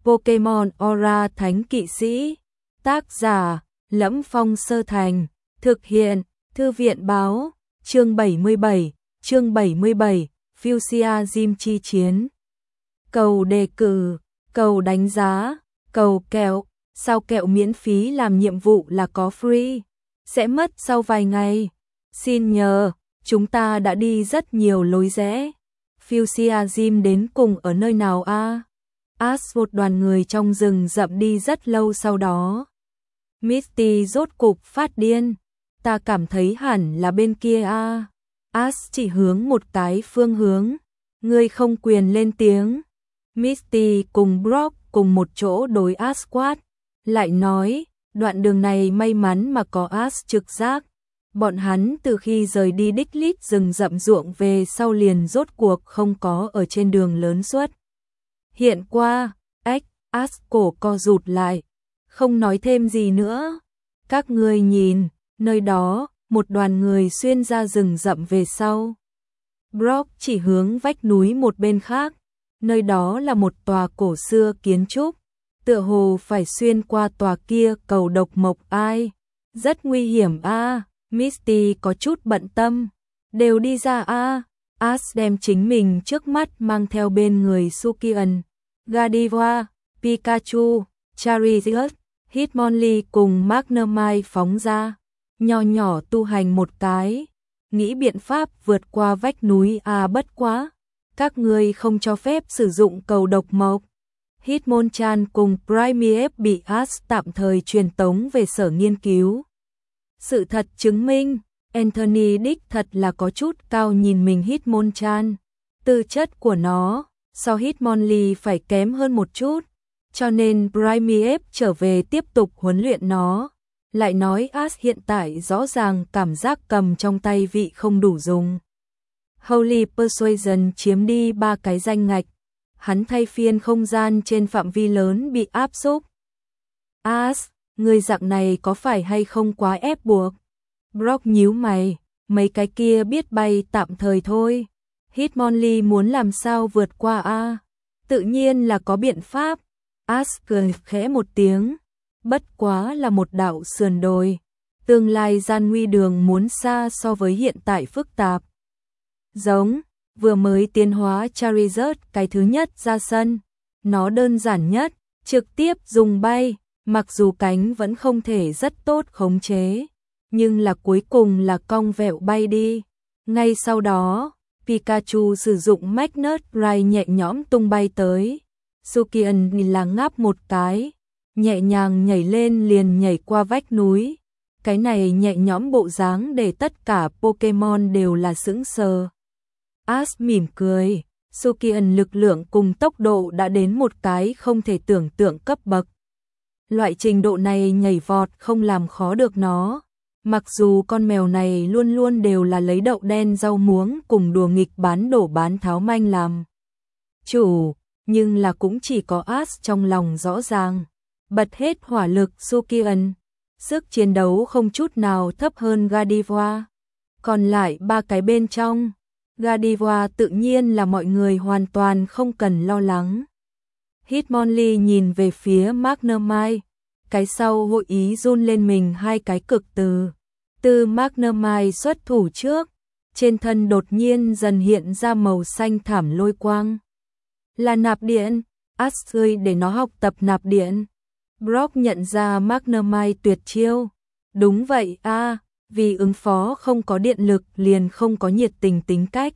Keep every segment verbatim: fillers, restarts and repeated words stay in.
Pokemon Aura Thánh Kỵ Sĩ. Tác giả: Lẫm Phong Sơ Thành. Thực hiện: Thư viện báo. Chương bảy mươi bảy. Chương bảy mươi bảy. Fuchsia Gym chi chiến. Cầu đề cử, cầu đánh giá, cầu kẹo. Sao kẹo miễn phí làm nhiệm vụ là có free? Sẽ mất sau vài ngày. Xin nhờ, chúng ta đã đi rất nhiều lối rẽ. Fuchsia Gym đến cùng ở nơi nào a? Ash một đoàn người trong rừng rậm đi rất lâu sau đó. Misty rốt cục phát điên. Ta cảm thấy hẳn là bên kia a. Ash chỉ hướng một cái phương hướng. Ngươi không quyền lên tiếng. Misty cùng Brock cùng một chỗ đối Ash quát. Lại nói, đoạn đường này may mắn mà có Ash trực giác. Bọn hắn từ khi rời đi đích lít rừng rậm ruộng về sau liền rốt cuộc không có ở trên đường lớn suốt. Hiện qua, ếch, Ash cổ co rụt lại, không nói thêm gì nữa. Các ngươi nhìn, nơi đó, một đoàn người xuyên ra rừng rậm về sau. Brock chỉ hướng vách núi một bên khác, nơi đó là một tòa cổ xưa kiến trúc, tựa hồ phải xuyên qua tòa kia cầu độc mộc ai. Rất nguy hiểm a. Misty có chút bận tâm. Đều đi ra a. Ash đem chính mình trước mắt mang theo bên người Sukian, Gardevoir, Pikachu, Charizard, Hitmonlee cùng Magnemite phóng ra. Nho nhỏ tu hành một cái, nghĩ biện pháp vượt qua vách núi à bất quá. Các ngươi không cho phép sử dụng cầu độc mộc. Hitmonchan cùng Primeape bị Ash tạm thời truyền tống về sở nghiên cứu. Sự thật chứng minh, Anthony đích thật là có chút cao nhìn mình Hitmonchan. Tư chất của nó, so Hitmonlee phải kém hơn một chút, cho nên Primeape trở về tiếp tục huấn luyện nó. Lại nói Ash hiện tại rõ ràng cảm giác cầm trong tay vị không đủ dùng. Holy Persuasion chiếm đi ba cái danh ngạch. Hắn thay phiên không gian trên phạm vi lớn bị áp xúc. Ash, người dạng này có phải hay không quá ép buộc? Brock nhíu mày, mấy cái kia biết bay tạm thời thôi. Hitmonlee muốn làm sao vượt qua a? Tự nhiên là có biện pháp. Ash cười khẽ một tiếng. Bất quá là một đạo sườn đồi. Tương lai gian nguy đường muốn xa so với hiện tại phức tạp. Giống, vừa mới tiến hóa Charizard cái thứ nhất ra sân. Nó đơn giản nhất, trực tiếp dùng bay. Mặc dù cánh vẫn không thể rất tốt khống chế, nhưng là cuối cùng là cong vẹo bay đi. Ngay sau đó, Pikachu sử dụng Magnet Ride nhẹ nhõm tung bay tới. Sukian là ngáp một cái, nhẹ nhàng nhảy lên liền nhảy qua vách núi. Cái này nhẹ nhõm bộ dáng để tất cả Pokemon đều là sững sờ. Ash mỉm cười, Sukian lực lượng cùng tốc độ đã đến một cái không thể tưởng tượng cấp bậc. Loại trình độ này nhảy vọt không làm khó được nó. Mặc dù con mèo này luôn luôn đều là lấy đậu đen rau muống cùng đùa nghịch bán đổ bán tháo manh làm chủ, nhưng là cũng chỉ có Ash trong lòng rõ ràng. Bật hết hỏa lực Sukian, sức chiến đấu không chút nào thấp hơn Gardevoir. Còn lại ba cái bên trong, Gardevoir tự nhiên là mọi người hoàn toàn không cần lo lắng. Hitmonlee nhìn về phía Magnemite, cái sau hội ý run lên mình hai cái cực từ. Từ Magnemite xuất thủ trước, trên thân đột nhiên dần hiện ra màu xanh thảm lôi quang. Là nạp điện, Ash ơi để nó học tập nạp điện. Brock nhận ra Magnemite tuyệt chiêu. Đúng vậy a, vì ứng phó không có điện lực liền không có nhiệt tình tính cách.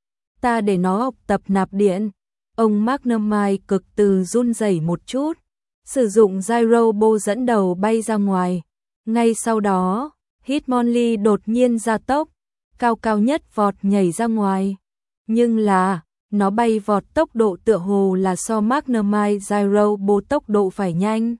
Ta để nó học tập nạp điện. Ông Magnemite cực từ run rẩy một chút, sử dụng Gyro Ball dẫn đầu bay ra ngoài. Ngay sau đó, Hitmonlee đột nhiên gia tốc, cao cao nhất vọt nhảy ra ngoài. Nhưng là, nó bay vọt tốc độ tựa hồ là so Magnemite Gyro Ball tốc độ phải nhanh.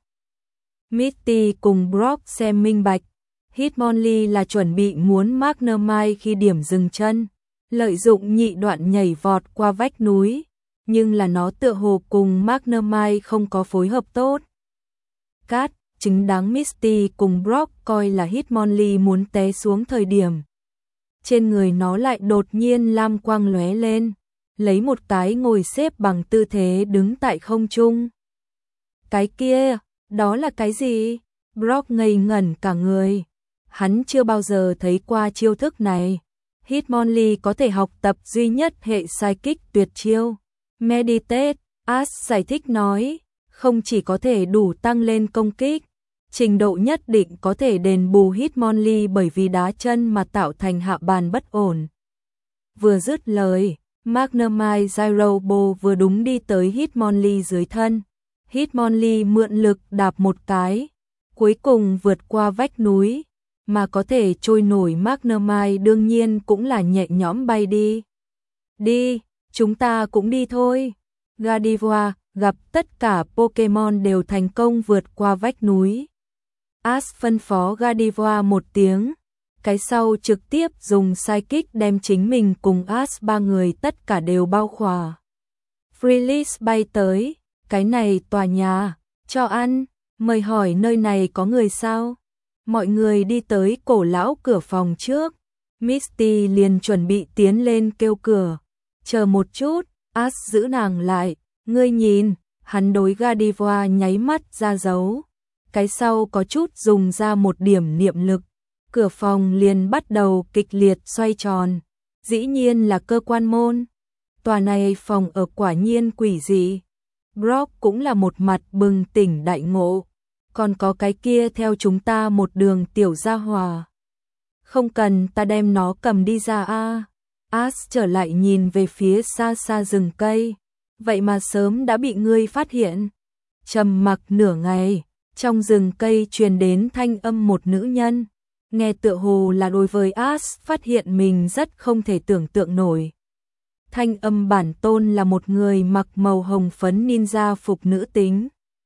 Misty cùng Brock xem minh bạch, Hitmonlee là chuẩn bị muốn Magnemite khi điểm dừng chân, lợi dụng nhị đoạn nhảy vọt qua vách núi. Nhưng là nó tựa hồ cùng Magnemite không có phối hợp tốt. Cát, chính đáng Misty cùng Brock coi là Hitmonlee muốn té xuống thời điểm. Trên người nó lại đột nhiên lam quang lóe lên, lấy một cái ngồi xếp bằng tư thế đứng tại không trung. Cái kia, đó là cái gì? Brock ngây ngẩn cả người. Hắn chưa bao giờ thấy qua chiêu thức này. Hitmonlee có thể học tập duy nhất hệ psychic tuyệt chiêu. Meditate, Ash giải thích nói, không chỉ có thể đủ tăng lên công kích, trình độ nhất định có thể đền bù Hitmonlee bởi vì đá chân mà tạo thành hạ bàn bất ổn. Vừa dứt lời, Magnemite Gyrobo vừa đúng đi tới Hitmonlee dưới thân. Hitmonlee mượn lực đạp một cái, cuối cùng vượt qua vách núi, mà có thể trôi nổi Magnemite đương nhiên cũng là nhẹ nhõm bay đi. Đi, chúng ta cũng đi thôi. Gardevoir gặp tất cả Pokémon đều thành công vượt qua vách núi. Ash phân phó Gardevoir một tiếng, cái sau trực tiếp dùng Psychic đem chính mình cùng Ash ba người tất cả đều bao khỏa. Freelix bay tới, cái này tòa nhà, cho ăn, mời hỏi nơi này có người sao? Mọi người đi tới cổ lão cửa phòng trước, Misty liền chuẩn bị tiến lên kêu cửa. Chờ một chút, Ash giữ nàng lại, ngươi nhìn, hắn đối Gardevoir nháy mắt ra dấu. Cái sau có chút dùng ra một điểm niệm lực, cửa phòng liền bắt đầu kịch liệt xoay tròn. Dĩ nhiên là cơ quan môn. Tòa này phòng ở quả nhiên quỷ dị. Brock cũng là một mặt bừng tỉnh đại ngộ. Còn có cái kia theo chúng ta một đường tiểu gia hòa. Không cần ta đem nó cầm đi ra a. À. Ash trở lại nhìn về phía xa xa rừng cây. Vậy mà sớm đã bị ngươi phát hiện. Trầm mặc nửa ngày, trong rừng cây truyền đến thanh âm một nữ nhân. Nghe tựa hồ là đối với Ash phát hiện mình rất không thể tưởng tượng nổi. Thanh âm bản tôn là một người mặc màu hồng phấn ninja phục nữ tính.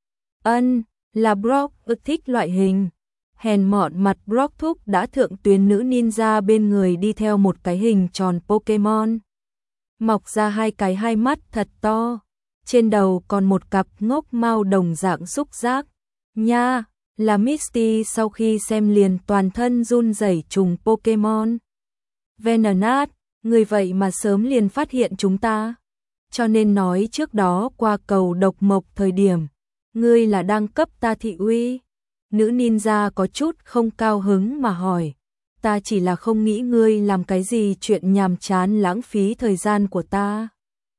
Ân, là Brock ức thích loại hình. Hèn mọn mặt Brock thúc đã thượng tuyến nữ ninja bên người đi theo một cái hình tròn Pokemon. Mọc ra hai cái hai mắt thật to. Trên đầu còn một cặp ngốc mao đồng dạng xúc giác. Nha, là Misty sau khi xem liền toàn thân run rẩy trùng Pokemon. Venonat, người vậy mà sớm liền phát hiện chúng ta. Cho nên nói trước đó qua cầu độc mộc thời điểm, ngươi là đang cấp ta thị uy. Nữ ninja có chút không cao hứng mà hỏi, ta chỉ là không nghĩ ngươi làm cái gì chuyện nhàm chán lãng phí thời gian của ta.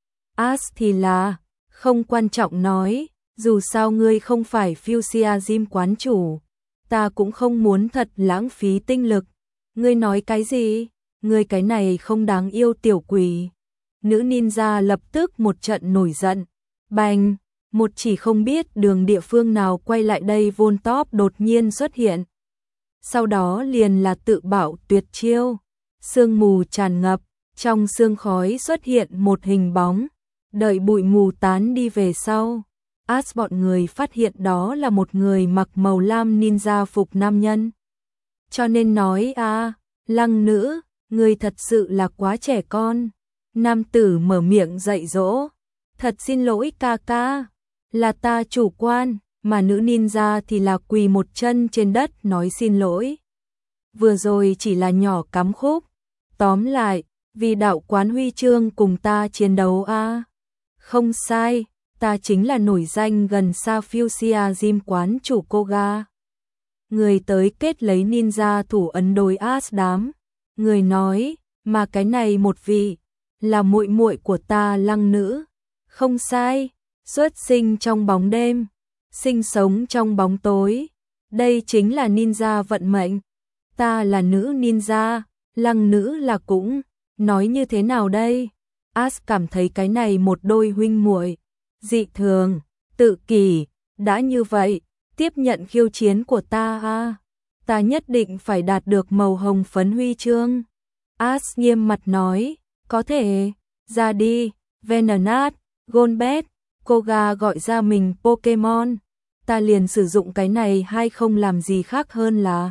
Ash thì là, không quan trọng nói, dù sao ngươi không phải Fuchsia Gym quán chủ, ta cũng không muốn thật lãng phí tinh lực. Ngươi nói cái gì? Ngươi cái này không đáng yêu tiểu quỷ. Nữ ninja lập tức một trận nổi giận. Bành, một chỉ không biết đường địa phương nào quay lại đây Voltop đột nhiên xuất hiện. Sau đó liền là tự bảo tuyệt chiêu. Sương mù tràn ngập, trong sương khói xuất hiện một hình bóng. Đợi bụi mù tán đi về sau, Ash bọn người phát hiện đó là một người mặc màu lam ninja phục nam nhân. Cho nên nói à, Lăng nữ, người thật sự là quá trẻ con. Nam tử mở miệng dạy dỗ. Thật xin lỗi ca ca, là ta chủ quan, mà nữ ninja thì là quỳ một chân trên đất nói xin lỗi. Vừa rồi chỉ là nhỏ cắm khúc. Tóm lại, vì đạo quán huy chương cùng ta chiến đấu a. À. Không sai, ta chính là nổi danh gần xa Fuchsia Gym quán chủ Koga. Người tới kết lấy ninja thủ ấn đối Ash đám. Người nói, mà cái này một vị, là muội muội của ta Lăng nữ. Không sai, xuất sinh trong bóng đêm, sinh sống trong bóng tối. Đây chính là ninja vận mệnh. Ta là nữ ninja, Lăng nữ là cũng. Nói như thế nào đây? Ash cảm thấy cái này một đôi huynh muội dị thường, tự kỷ, đã như vậy, tiếp nhận khiêu chiến của ta a. À. Ta nhất định phải đạt được màu hồng phấn huy chương. Ash nghiêm mặt nói, có thể, ra đi, Venonat, Golbat, Koga gọi ra mình Pokemon, ta liền sử dụng cái này hay không làm gì khác hơn là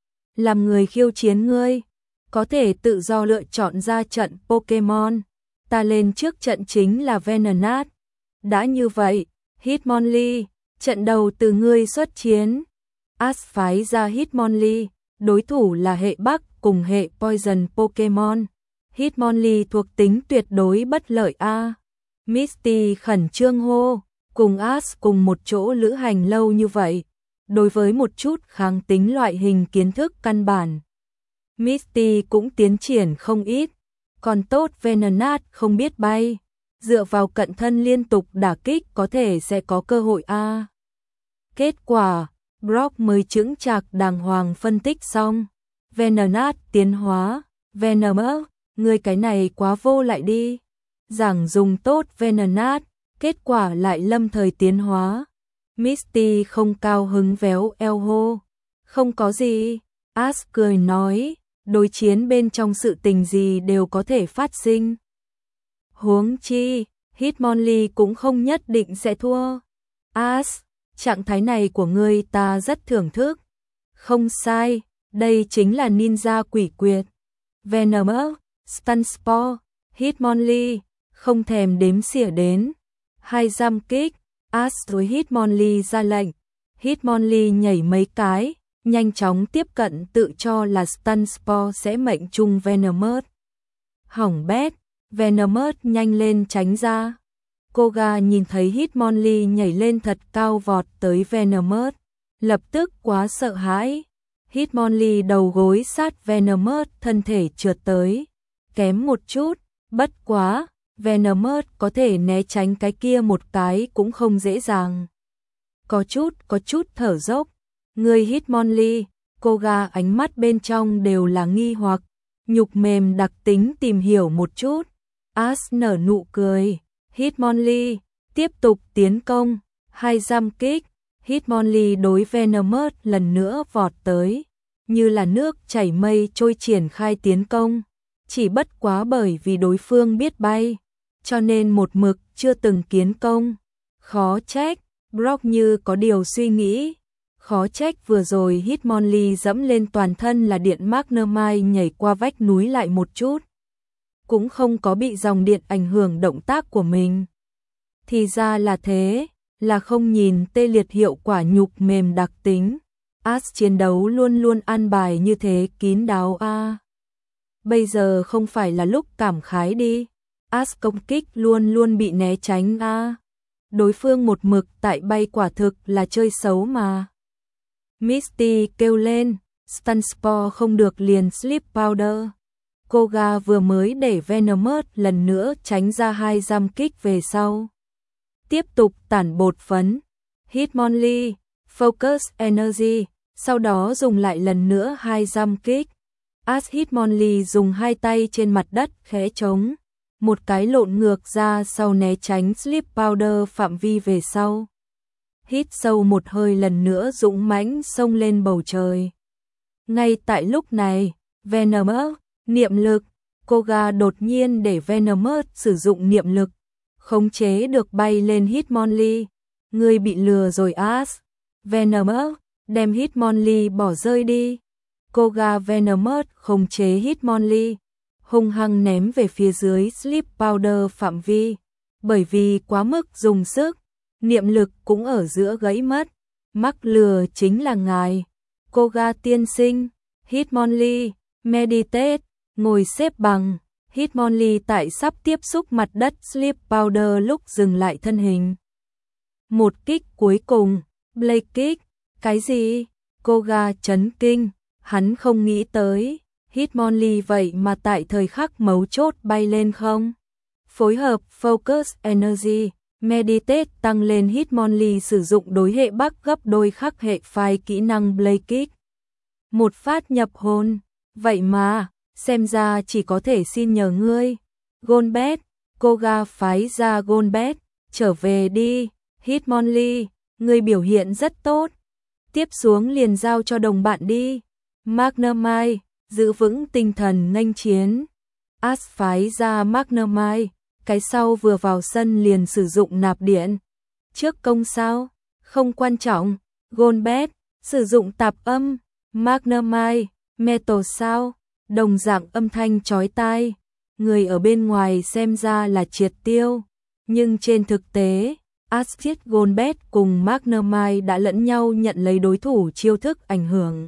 làm người khiêu chiến ngươi, có thể tự do lựa chọn ra trận Pokemon, ta lên trước trận chính là Venonat. Đã như vậy, Hitmonlee, trận đầu từ ngươi xuất chiến. Ash phái ra Hitmonlee, đối thủ là hệ Bắc cùng hệ Poison Pokemon. Hitmonlee thuộc tính tuyệt đối bất lợi a. Misty khẩn trương hô, cùng Ash cùng một chỗ lữ hành lâu như vậy, đối với một chút kháng tính loại hình kiến thức căn bản, Misty cũng tiến triển không ít, còn tốt Venonat không biết bay, dựa vào cận thân liên tục đả kích có thể sẽ có cơ hội a. À. Kết quả, Brock mới chững chạc đàng hoàng phân tích xong, Venonat tiến hóa, Venomer, người cái này quá vô lại đi. Giảng dùng tốt Venonat, kết quả lại lâm thời tiến hóa. Misty không cao hứng véo eo hô. Không có gì, Ash cười nói, đối chiến bên trong sự tình gì đều có thể phát sinh. Huống chi, Hitmonlee cũng không nhất định sẽ thua. Ash, trạng thái này của ngươi ta rất thưởng thức. Không sai, đây chính là ninja quỷ quyệt. Venomer, Stunspore, Hitmonlee, không thèm đếm xỉa đến. Hai giam kích, Ash rồi Hitmonlee ra lệnh. Hitmonlee nhảy mấy cái, nhanh chóng tiếp cận tự cho là Stunspore sẽ mệnh trung Venomer. Hỏng bét, Venomer nhanh lên tránh ra. Koga nhìn thấy Hitmonlee nhảy lên thật cao vọt tới Venomer, lập tức quá sợ hãi. Hitmonlee đầu gối sát Venomer, thân thể trượt tới, kém một chút, bất quá, Venomer có thể né tránh cái kia một cái cũng không dễ dàng. Có chút, có chút thở dốc, người Hitmonlee, Koga ánh mắt bên trong đều là nghi hoặc, nhục mềm đặc tính tìm hiểu một chút. Ash nở nụ cười, Hitmonlee, tiếp tục tiến công, hai giam kích, Hitmonlee đối Venomer lần nữa vọt tới, như là nước chảy mây trôi triển khai tiến công, chỉ bất quá bởi vì đối phương biết bay, cho nên một mực chưa từng kiến công. Khó trách, Brock như có điều suy nghĩ, khó trách vừa rồi Hitmonlee dẫm lên toàn thân là điện Magnemite nhảy qua vách núi lại một chút, cũng không có bị dòng điện ảnh hưởng động tác của mình. Thì ra là thế, là không nhìn tê liệt hiệu quả nhục mềm đặc tính. Ash chiến đấu luôn luôn an bài như thế kín đáo a. À. Bây giờ không phải là lúc cảm khái đi. Ash công kích luôn luôn bị né tránh a. À. Đối phương một mực tại bay quả thực là chơi xấu mà. Misty kêu lên, Stunspore không được liền Sleep Powder. Koga vừa mới để Venomer lần nữa tránh ra hai giam kích về sau. Tiếp tục tản bột phấn. Hitmonlee, Focus Energy, sau đó dùng lại lần nữa hai giam kích. Ash Hitmonlee dùng hai tay trên mặt đất khẽ trống, một cái lộn ngược ra sau né tránh Sleep Powder phạm vi về sau. Hít sâu một hơi lần nữa dũng mãnh xông lên bầu trời. Ngay tại lúc này, Venomer, niệm lực, Koga đột nhiên để Venomer sử dụng niệm lực, khống chế được bay lên Hitmonlee. Ngươi bị lừa rồi Ash. Venomer, đem Hitmonlee bỏ rơi đi. Koga Venomer khống chế Hitmonlee, hung hăng ném về phía dưới Sleep Powder phạm vi. Bởi vì quá mức dùng sức, niệm lực cũng ở giữa gãy mất. Mắc lừa chính là ngài. Koga tiên sinh, Hitmonlee, meditate, ngồi xếp bằng. Hitmonlee tại sắp tiếp xúc mặt đất Sleep Powder lúc dừng lại thân hình. Một kích cuối cùng, Blade Kick, cái gì? Koga chấn kinh, hắn không nghĩ tới, Hitmonlee vậy mà tại thời khắc mấu chốt bay lên không? Phối hợp Focus Energy, Meditate tăng lên Hitmonlee sử dụng đối hệ bắc gấp đôi khắc hệ phái kỹ năng Blade Kick. Một phát nhập hồn, vậy mà, xem ra chỉ có thể xin nhờ ngươi. Golbet, Koga phái ra Golbet, trở về đi, Hitmonlee, ngươi biểu hiện rất tốt. Tiếp xuống liền giao cho đồng bạn đi. Magnemite, giữ vững tinh thần nghênh chiến. Ash phái ra Magnemite, cái sau vừa vào sân liền sử dụng nạp điện. Trước công sao? Không quan trọng. Golbet, sử dụng tạp âm. Magnemite, metal sao? Đồng dạng âm thanh chói tai. Người ở bên ngoài xem ra là triệt tiêu. Nhưng trên thực tế, Astrid Golbet cùng Magnemite đã lẫn nhau nhận lấy đối thủ chiêu thức ảnh hưởng.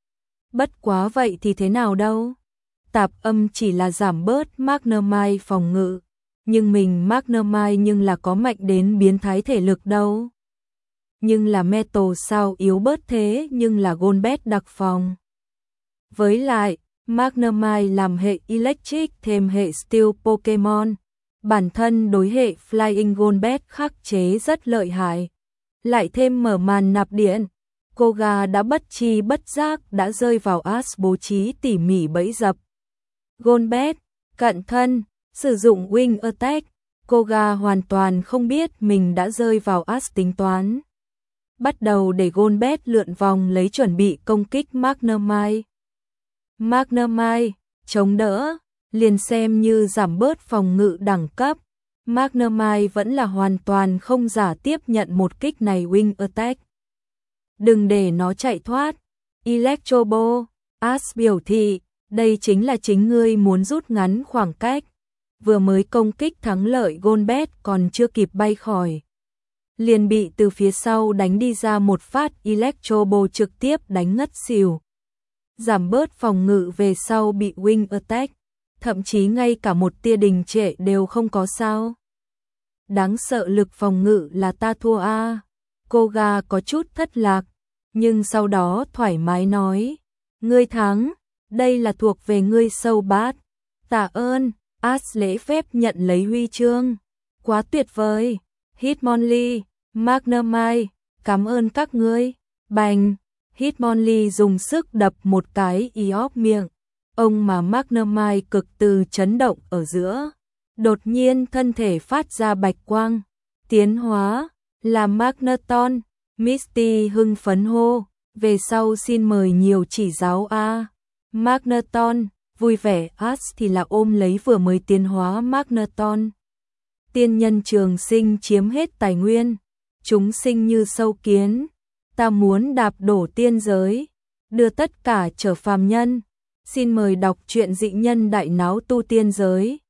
Bất quá vậy thì thế nào đâu? Tạp âm chỉ là giảm bớt Magnemite phòng ngự, nhưng mình Magnemite nhưng là có mạnh đến biến thái thể lực đâu. Nhưng là Metal sao yếu bớt thế, nhưng là Golbat đặc phòng. Với lại, Magnemite làm hệ Electric thêm hệ Steel Pokemon, bản thân đối hệ Flying Golbat khắc chế rất lợi hại. Lại thêm mở màn nạp điện, Koga đã bất chi bất giác đã rơi vào Ash bố trí tỉ mỉ bẫy dập. Golbat, cận thân, sử dụng Wing Attack, Koga hoàn toàn không biết mình đã rơi vào Ash tính toán. Bắt đầu để Golbat lượn vòng lấy chuẩn bị công kích Magnemite. Magnemite, chống đỡ, liền xem như giảm bớt phòng ngự đẳng cấp. Magnemite vẫn là hoàn toàn không giả tiếp nhận một kích này Wing Attack. Đừng để nó chạy thoát. Electro Ball, Ash biểu thị, đây chính là chính ngươi muốn rút ngắn khoảng cách. Vừa mới công kích thắng lợi Golbat còn chưa kịp bay khỏi, liền bị từ phía sau đánh đi ra một phát Electro Ball trực tiếp đánh ngất xỉu. Giảm bớt phòng ngự về sau bị Wing Attack, thậm chí ngay cả một tia đình trệ đều không có sao. Đáng sợ lực phòng ngự là ta thua a. À. Koga có chút thất lạc, nhưng sau đó thoải mái nói, ngươi thắng, đây là thuộc về ngươi sâu bát. Tạ ơn, Ash lễ phép nhận lấy huy chương. Quá tuyệt vời, Hitmonlee, Magnemite, cảm ơn các ngươi. Bành, Hitmonlee dùng sức đập một cái Eop miệng. Ông mà Magnemite cực từ chấn động ở giữa. Đột nhiên thân thể phát ra bạch quang, tiến hóa, là Magneton. Misty hưng phấn hô, về sau xin mời nhiều chỉ giáo a. Magneton, vui vẻ. Ash thì là ôm lấy vừa mới tiến hóa Magneton. Tiên nhân trường sinh chiếm hết tài nguyên, chúng sinh như sâu kiến, ta muốn đạp đổ tiên giới, đưa tất cả trở phàm nhân. Xin mời đọc truyện Dị Nhân Đại Náo Tu Tiên Giới.